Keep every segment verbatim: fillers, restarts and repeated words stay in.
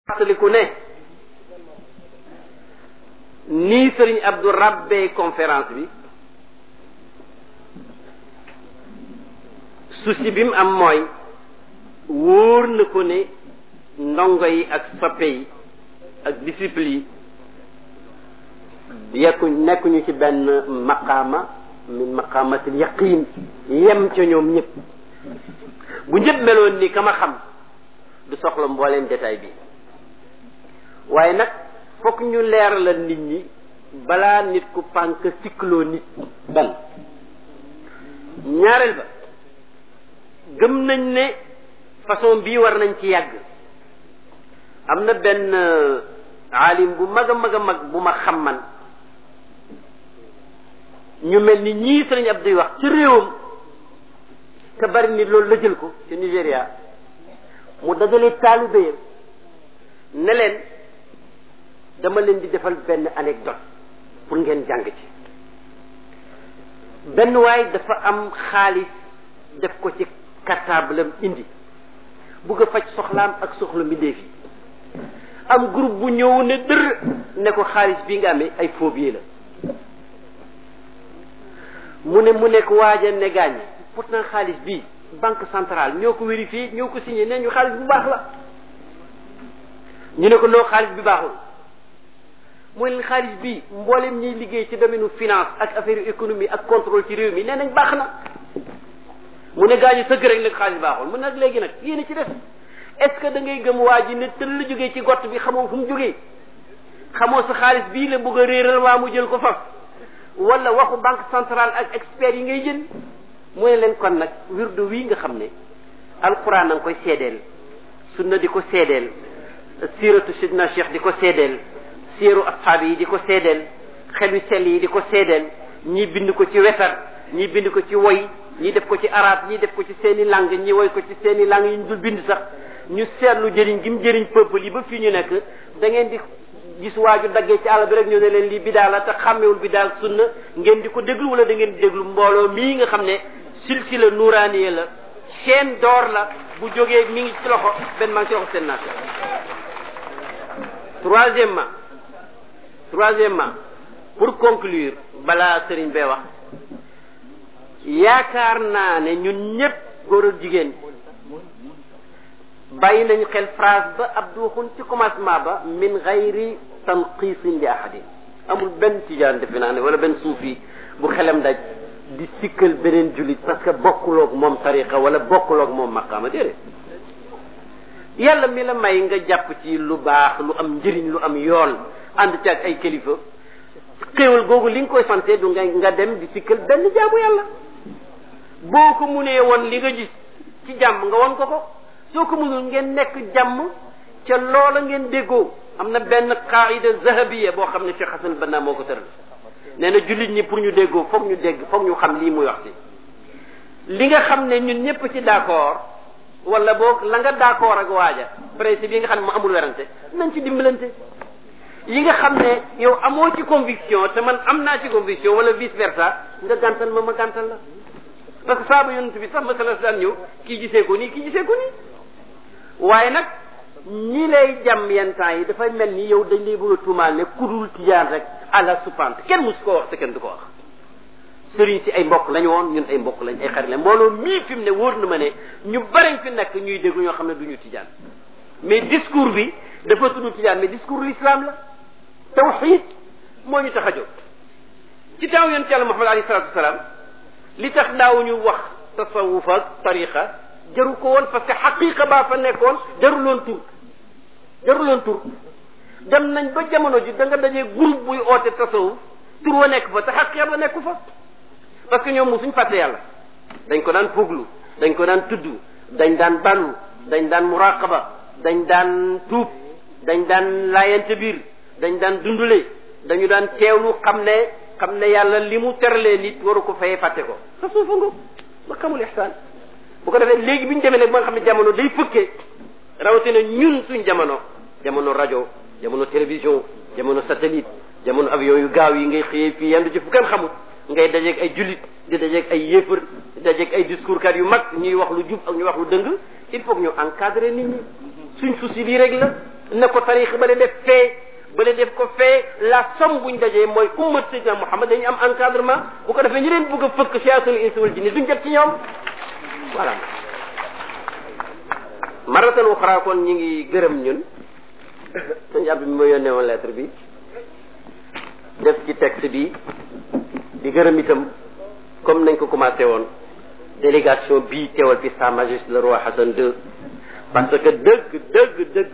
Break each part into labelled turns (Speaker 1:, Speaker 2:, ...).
Speaker 1: fàttaliku ne nii sëriñ Abdou rabbee conférence bi souci bi mu am mooy wóor na ko ne ndongo yi ak soppe yi ak disciple yi yekku nekkuñu ci benn maqaama min maqaamatil yaqin yem ca ñoom ñëpp bu ñëpp meloon ni kama xam du soxla mbooleem détail bi waaye nag fokk ñu leeralal nit ñi balaa nit ku pànk sikloo nit ban ñaareel ba gëm nañ ne façon bii war nañ ci yàgg am na benn aalim bu mag a mag a mag bu ma xam man ñu mel ni ñii sëriñ Abdou wax ci réewam te bari nit loolu la jël ko ci Nigéria mu dajale taalibe ne leen dama leen di defal benn anecdote pour ngeen jàng ci benn waay dafa am xaalis def ko ci cartable indi bugg a faj soxlaam ak soxla mbindeef yi am groupe bu ñëw ne dër ne ko xaalis bi nga amee ay faux billets la mu ne mu nekk waaja ne gaañ pourtant xaalis bii banque centrale ñoo ko vérifié ñoo ko signé ne ñu xaalis bu baax la ñu ne ko noo xaalis bi baaxul mooy leen xaalis bi mboolem ñuy liggéey ci domaine finance ak affaire économie ak contrôle ci réew mi nee nañ baax na mu ne gaañu sëgg rek nag xaalis baaxul mu ne nag léegi nag yéen a ci des est-ce que da ngay gëm waa ji ne tëll la jógee ci gott bi xamoo fu mu jógee xamoo sa xaalis bii la bëgg a réeral waa mu jël ko faf wala waxu banque centrale ak experts yi ngay jël mu ne leen kon nag wirdu wii nga xam ne alquran a nga koy seedeel sunna di ko seedeel siiratu sidna cheikh di ko seedeel siiru asxaab yi di ko seedeel xelu sell yi di ko seedeel ñii bind ko ci wesar ñii bind ko ci woy ñii def ko ci arab ñii def ko ci seeni langue ñii woy ko ci seeni langue yi ñu dul bind sax ñu seetlu jëriñ gi mu jëriñ peuple yi ba fii ñu nekk da ngeen di gis waaju daggee ci àll bi rek ñu ne leen lii bidaa la te xàmmewul bidaa sunna ngeen di ko déglu wala da ngeen di déglu mbooloo mii nga xam ne silsila nuuraaniya la chaîne d'or la bu jógee mi ngi ci loxo benn maa ngi ci loxo seen naata troisièmement troisièmement pour conclure balaa sëriñ bee wax yaakaar naa ne ñun ñëpp góor ak jigéen bàyyi nañu xel phrase ba Abdou waxoon ci commencement ba min gayri tanqisin li ahadin amul benn tijaan defe naa ne wala benn suufi bu xelam daj di sikkal beneen jullit parce que bokkuloog moom tariqa wala bokkuloog moom maqaama déedéet yàlla mi la may nga jàpp ci lu baax lu am njëriñ lu am yool ànd ci ak ay kilifa xéewal googu li nga koy sante du nga nga dem di sikkal benn jaamu yàlla boo ko munee woon li nga gis ci jàmm nga won ko ko soo ko mënul ngeen nekk jàmm ca loola ngeen déggoo am na benn qaida zahabiya boo xam ne Cheikh Hassan Banna moo ko tëral nee na jullit ñi pour ñu déggoo foog ñu dégg foog ñu xam lii muy wax si li nga xam ne ñun ñëpp ci d'accord wala boog la nga d'accord ak waaja principe yi nga xam ne mu amul werante nañ ci dimbalante yi nga xam ne yow amoo ci conviction te man am naa ci conviction wala vice versa nga gàntal ma ma gàntal la parce que saaba yonent bi sax masala daan ñëw kii gisee ko nii kii gisee ko nii waaye nag ñi lay jàmm yenn temps yi dafay mel ni yow dañ lay bëgg a tuumaal ne kudul tijaan rek à la soupante kenn musu ko wax te kenn du ko wax sëriñ si ay mbokk lañu woon ñun ay mbokk lañ ay xarit lañ mbooloo mii fi mu ne wóor na ma ne ñu bariñ fi nekk ñuy déglu ñoo xam ne du ñu tijaan mais discours bi dafa tudd tijaan mais discours l'islam la tawhid moo ñu tax a jóg ci taw yonent Yàlla Muhammad alayhi salaatu wasalaam li tax daawuñu wax tasawuf ak tariqa jaru ko woon parce que xaqiqa baa fa nekkoon jaruloon tur jaruloon tur dem nañ ba jamono ji da nga dajee groupe buy oote tasawuf tur wa nekk fa te xaqiqa ba nekku fa parce que ñoom musuñ fàtte yàlla dañ ko daan fuglu dañ ko daan tudd dañ daan balu dañ daan muraqaba dañ daan tuub dañ daan laayante biir dañ daan dundule dañu daan teewlu xam ne xam ne yàlla li mu teralee nit waru ko fayee fàtte ko sa suufa nga ba xamul ihsaan bu ko defee léegi bi ñu demee nag ba nga xam ne jamono day fëkkee rawatina ñun suñ jamono jamono rajo jamono télévision jamono satellite jamono avion yu gaaw yi ngay xëyee fii yandu ci fu kenn xamul ngay dajeeg ay jullit di dajeeg ay yéefar di dajeeg ay discours kat yu mag ñuy wax lu jub ak ñuy wax lu dëng il faut que ñu encadrer nit ñi suñ souci lii rek la ne ko tariqa ba def fee ba def ko fee la somme buñ dajee mooy ummat Seydina Muhammad dañu am encadrement bu ko defee ñu leen bëgg a fëkk siyaasul insi wal jinni duñ jot ci ñoom voilà. maratan uxra kon ñi ngi gërëm ñun sëñ Abdou mi ma yónnee woon lettre bi def ci texte bi di gërëm itam comme nañ ko commencé woon délégation bii teewal fi Sa Majesté le roi Hassan deux parce que dëgg dëgg dëgg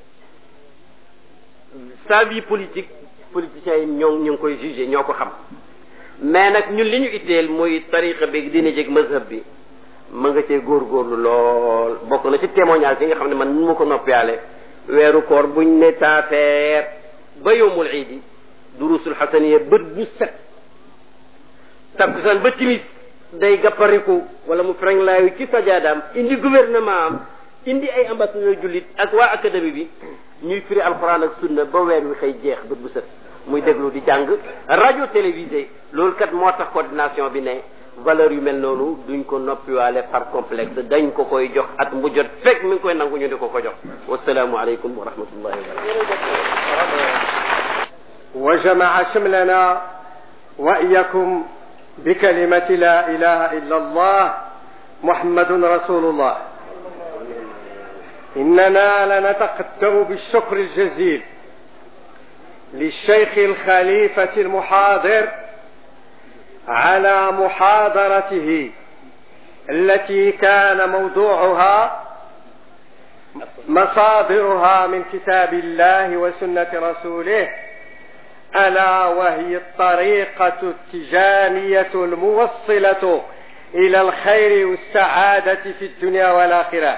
Speaker 1: sa vie politique politiciens yi ñoo ñu ngi koy jugé ñoo ko xam mais nag ñun li ñu itteel muy tariqa bi dina jég mazhab bi ma nga cee góorgóorlu lool bokk na ci témoignage yi nga xam ne man nu ma ko noppiyaale weeru koor buñ ne taafeer ba yowmul iidi durusul xasaniya bët bu set takkusaan ba timis day gappariku wala mu freng laayu ci sajaadaam indi gouvernement am indi ay ambassadeur jullit ak waa académie bi ñuy firi alxuraan ak sunna ba weer wi xëy jeex bët bu set muy déglu di jàng rajo télévisé loolu kat moo tax coordination bi ne valeur yu mel noonu duñ ko noppiwaale par complexe dañ ko koy jox at mu jot fekk mi ngi koy nangu ñu di ko ko jox wasalaamu aleykum wa rahmatullahi wa barakatuh
Speaker 2: wa jamaa shamlana wa iyakum bi kalimati la ilaha illa allah muhammadun rasulullah إننا لنتقدم بالشكر الجزيل للشيخ الخليفة المحاضر على محاضرته التي كان موضوعها مصادرها من كتاب الله وسنة رسوله ألا وهي الطريقة التجانية الموصلة إلى الخير والسعادة في الدنيا والآخرة.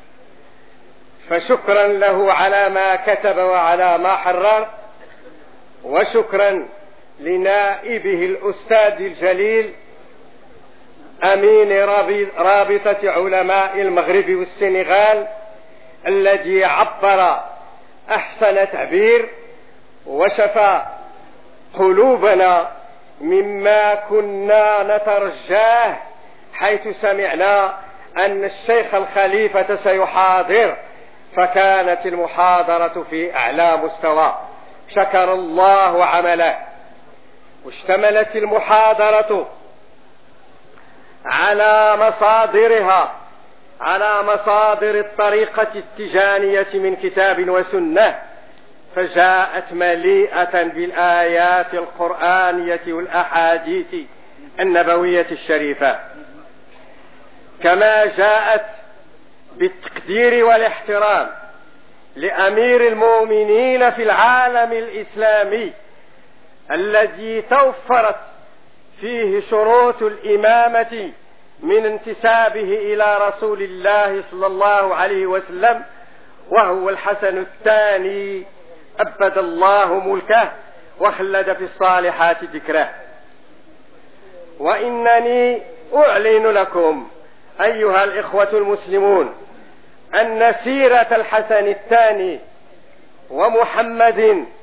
Speaker 2: فشكرا له على ما كتب وعلى ما حرر، وشكرا لنائبه الأستاذ الجليل أمين رابطة علماء المغرب والسنغال الذي عبر أحسن تعبير وشفى قلوبنا مما كنا نترجاه حيث سمعنا أن الشيخ الخليفة سيحاضر، فكانت المحاضرة في أعلى مستوى. شكر الله عمله. واشتملت المحاضرة على مصادرها على مصادر الطريقة التجانية من كتاب وسنة، فجاءت مليئة بالآيات القرآنية والأحاديث النبوية الشريفة، كما جاءت بالتقدير والاحترام لأمير المؤمنين في العالم الإسلامي الذي توفرت فيه شروط الإمامة من انتسابه إلى رسول الله صلى الله عليه وسلم، وهو الحسن الثاني أبد الله ملكه وخلد في الصالحات ذكره. وإنني أعلن لكم أيها الإخوة المسلمون أن سيرة الحسن الثاني ومحمد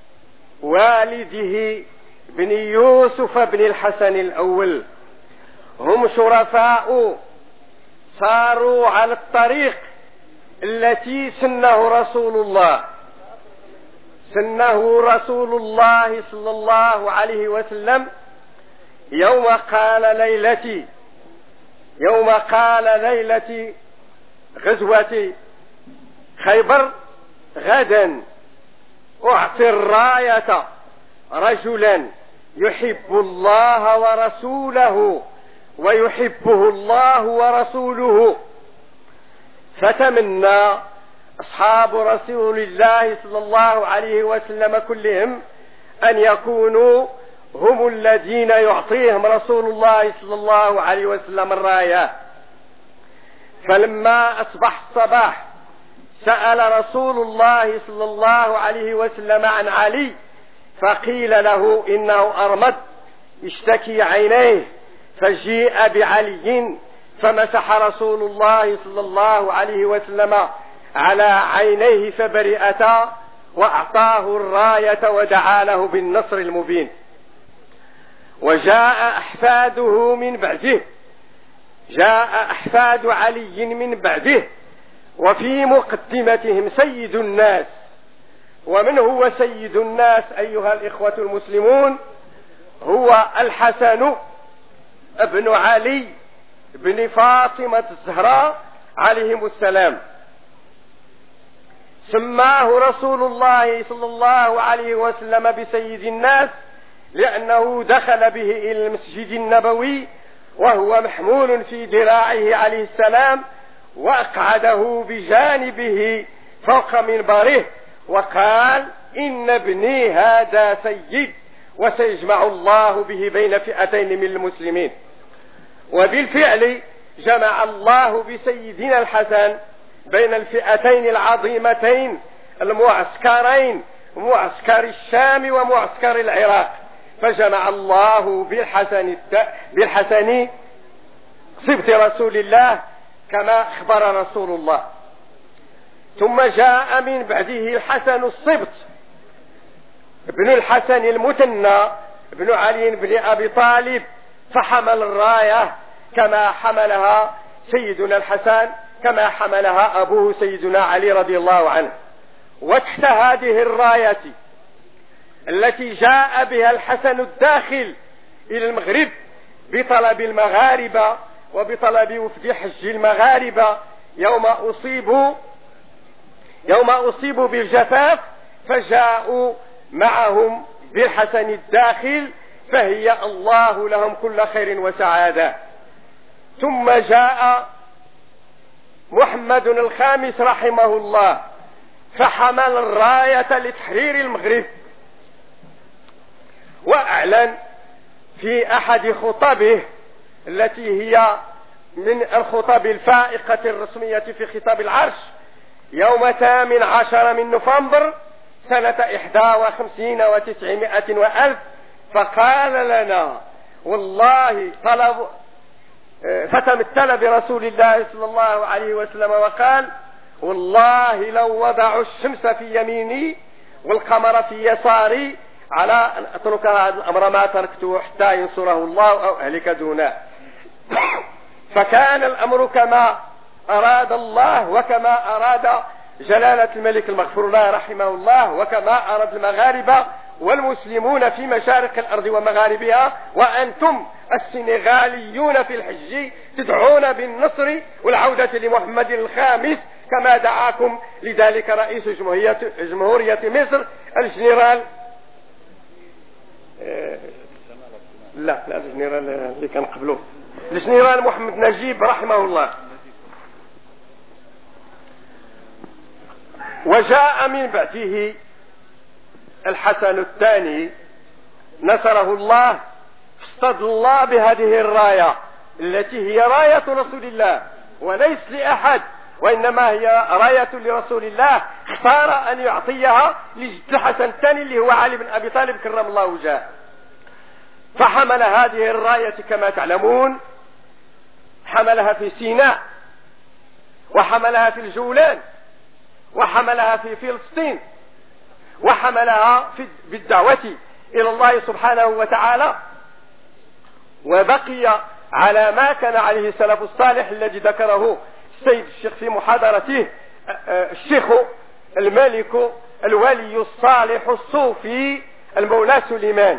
Speaker 2: والده بن يوسف بن الحسن الأول هم شرفاء صاروا على الطريق التي سنه رسول الله سنه رسول الله صلى الله عليه وسلم يوم قال ليلتي يوم قال ليلة غزوة خيبر: غدا أعطي الراية رجلا يحب الله ورسوله ويحبه الله ورسوله. فتمنى أصحاب رسول الله صلى الله عليه وسلم كلهم أن يكونوا هم الذين يعطيهم رسول الله صلى الله عليه وسلم الراية. فلما أصبح الصباح سأل رسول الله صلى الله عليه وسلم عن علي، فقيل له إنه أرمد اشتكي عينيه، فجيء بعلي فمسح رسول الله صلى الله عليه وسلم على عينيه فبرئتا، وأعطاه الراية ودعا له بالنصر المبين. وجاء أحفاده من بعده جاء أحفاد علي من بعده، وفي مقدمتهم سيد الناس ومن هو سيد الناس أيها الإخوة المسلمون؟ هو الحسن ابن علي بن فاطمة الزهراء عليهم السلام. سماه رسول الله صلى الله عليه وسلم بسيد الناس لأنه دخل به إلى المسجد النبوي وهو محمول في ذراعه عليه السلام، وأقعده بجانبه فوق منبره وقال: إن ابني هذا سيد، وسيجمع الله به بين فئتين من المسلمين. وبالفعل جمع الله بسيدنا الحسن بين الفئتين العظيمتين المعسكرين، معسكر الشام ومعسكر العراق، فجمع الله بالحسن بالحسن صبت رسول الله كما أخبر رسول الله. ثم جاء من بعده الحسن الصبت ابن الحسن المثنى ابن علي بن أبي طالب، فحمل الراية كما حملها سيدنا الحسن، كما حملها أبوه سيدنا علي رضي الله عنه. وتحت هذه الراية التي جاء بها الحسن الداخل إلى المغرب بطلب المغاربة وبطلب وفد حج المغاربة يوم أصيبوا يوم أصيبوا بالجفاف، فجاءوا معهم بالحسن الداخل، فهي الله لهم كل خير وسعادة. ثم جاء محمد الخامس رحمه الله فحمل الراية لتحرير المغرب، وأعلن في أحد خطبه التي هي من الخطب الفائقة الرسمية في خطاب العرش يوم الثامن عشر من نوفمبر سنة إحدى وخمسين وتسعمائة وألف، فقال لنا والله طلب فتمثل برسول الله صلى الله عليه وسلم وقال: والله لو وضعوا الشمس في يميني والقمر في يساري على أن أترك هذا الأمر ما تركته حتى ينصره الله أو أهلك دونه. فكان الأمر كما أراد الله وكما أراد جلالة الملك المغفور له رحمه الله، وكما أراد المغاربة والمسلمون في مشارق الأرض ومغاربها، وأنتم السنغاليون في الحج تدعون بالنصر والعودة لمحمد الخامس كما دعاكم لذلك رئيس جمهورية, جمهورية مصر الجنرال لا لا الجنرال اللي كان قبله الجنرال محمد نجيب رحمه الله. وجاء من بعده الحسن الثاني نصره الله، اصطد الله بهذه الراية التي هي راية رسول الله وليس لأحد، وإنما هي راية لرسول الله، اختار أن يعطيها لجد الحسن الثاني اللي هو علي بن أبي طالب كرم الله وجهه. فحمل هذه الراية كما تعلمون، حملها في سيناء، وحملها في الجولان، وحملها في فلسطين، وحملها في بالدعوة إلى الله سبحانه وتعالى، وبقي على ما كان عليه السلف الصالح الذي ذكره السيد الشيخ في محاضرته، الشيخ الملك الولي الصالح الصوفي المولى سليمان.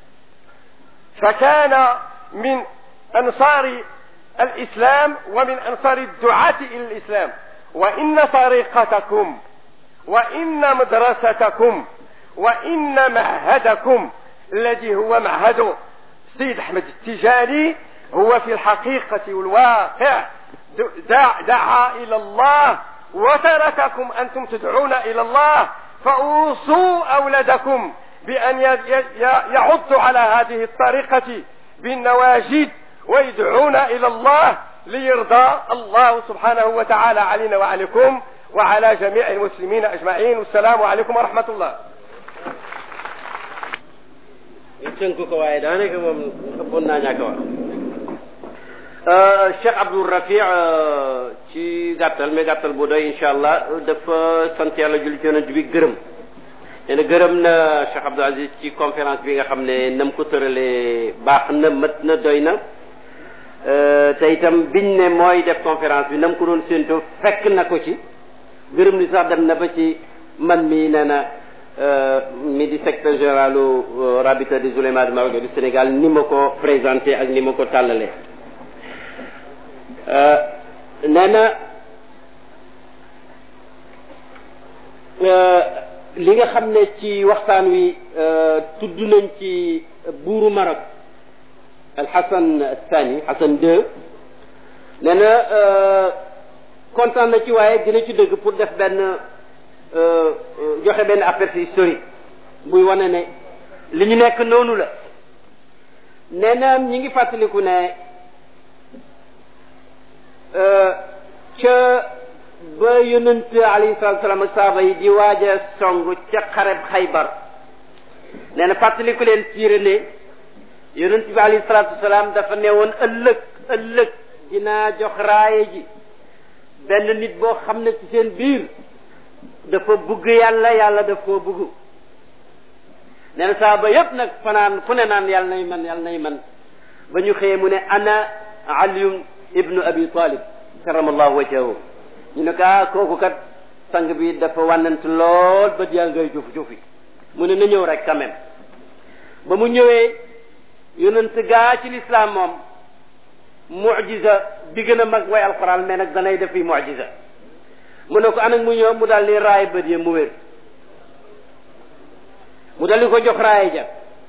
Speaker 2: فكان من أنصار الإسلام ومن أنصار الدعاة إلى الإسلام. وإن طريقتكم وإن مدرستكم وإن معهدكم الذي هو معهد سيد أحمد التجاني هو في الحقيقة والواقع دعا إلى الله وترككم أنتم تدعون إلى الله. فأوصوا أولادكم بأن يعضوا على هذه الطريقة بالنواجذ ويدعون إلى الله ليرضى الله سبحانه وتعالى علينا وعليكم وعلى جميع المسلمين أجمعين. والسلام عليكم ورحمة الله.
Speaker 1: Cheikh Abdou Rafi ci gàttal mais gàttal bu doy incha allah dafa sant yàlla julli ci yonent bi gërëm nee na gërëm na Cheikh Abdou Aziz ci conférence bi nga xam ne nam ko tëralee baax na mat na doy na te itam biñ ne mooy def conférence bi nam ko doon séentoo fekk na ko ci gërëm ni sax dem na ba ci man mii nee na mi di secrétaire général rabita des oulémas du Maroc du Sénégal ni ma ko présenté ak ni ma ko tàllalee nee na li nga xam ne ci waxtaan wi tudd nañ ci buuru Maroc al Hassan Thani Hassan deux nee na kontaan na ci waaye dina ci dëgg pour def benn joxe benn aperçu historique buy wane ne li ñu nekk noonu la nee na ñi ngi fàttaliku ne ca ba yonent alayhi salatu salaam ak saaba yi di waaj a song ca xareb Xaybar nee na fàttaliku leen siire ne yonent bi alayhi salatu salaam dafa ne woon ëllëg ëllëg dinaa jox raaye ji benn nit boo xam ne ci seen biir dafa bugg yàlla yàlla daf koo bugg nee na saaba yépp nag fanaan ku ne naan yàlla nay man yàlla nay man ba ñu xëyee mu ne ana aliyum ibnu abi talib karamallahu wajhahu ñu ne ko ah kooku kat sang bi dafa wànnant lool ba yaa ngay juuf juufi mu ne na ñëw rek quand même ba mu ñëwee yonent gaa ci lislaam moom mujiza bi gën a mag way alquran mais nag danay def fi mujiza mu ne ko anak mu ñëw mu daal di raay bët yi mu wér mu dal di ko jox raay ja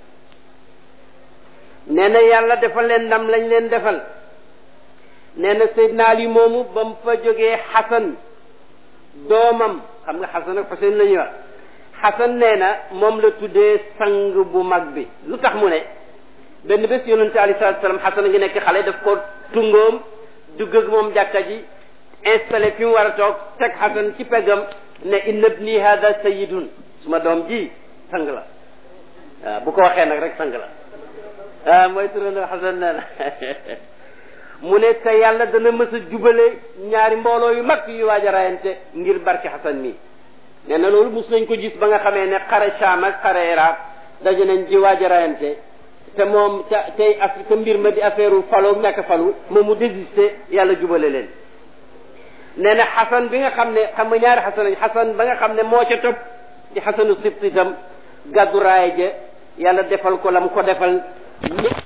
Speaker 1: nee na yàlla defal leen ndam lañ leen defal nee na Seydina Ali moomu ba mu fa jógee Xasan doomam xam nga Xasan ak Xuseyn la ñuy wax Xasan nee na moom la tuddee sang bu mag bi lu tax mu ne benn bés yonente alayhi salaatu salaam Xasan a ngi nekk xale daf ko tungoom dugg ak moom jàkka ji installé fi mu war a toog teg Xasan ci peggam ne inna ibni hada sayidun suma doom ji sang la waaw bu ko waxee nag rek sang la ah mooy turandoo Xasan nee na mu ne te yàlla dana mës a jubale ñaari mbooloo yu mag yu waaj a rayante ngir barke Xasan mi nee na loolu mus nañ ko gis ba nga xamee ne xare Sham ak xare Iraq daje nañ ci waaj a rayante te moom te tey Afrique mbir ma di affaire falu ñàkk falu moom mu désisté yàlla jubale leen nee na Xasan bi nga xam ne xam nga ñaari Xasan lañ Xasan ba nga xam ne moo ca topp di Xasanu Sibt itam gàddu raaya ja yàlla defal ko la mu ko defal